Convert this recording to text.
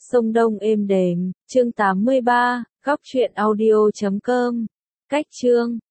sông Đông êm đềm, chương 83, góc truyện audio.com. Cách chương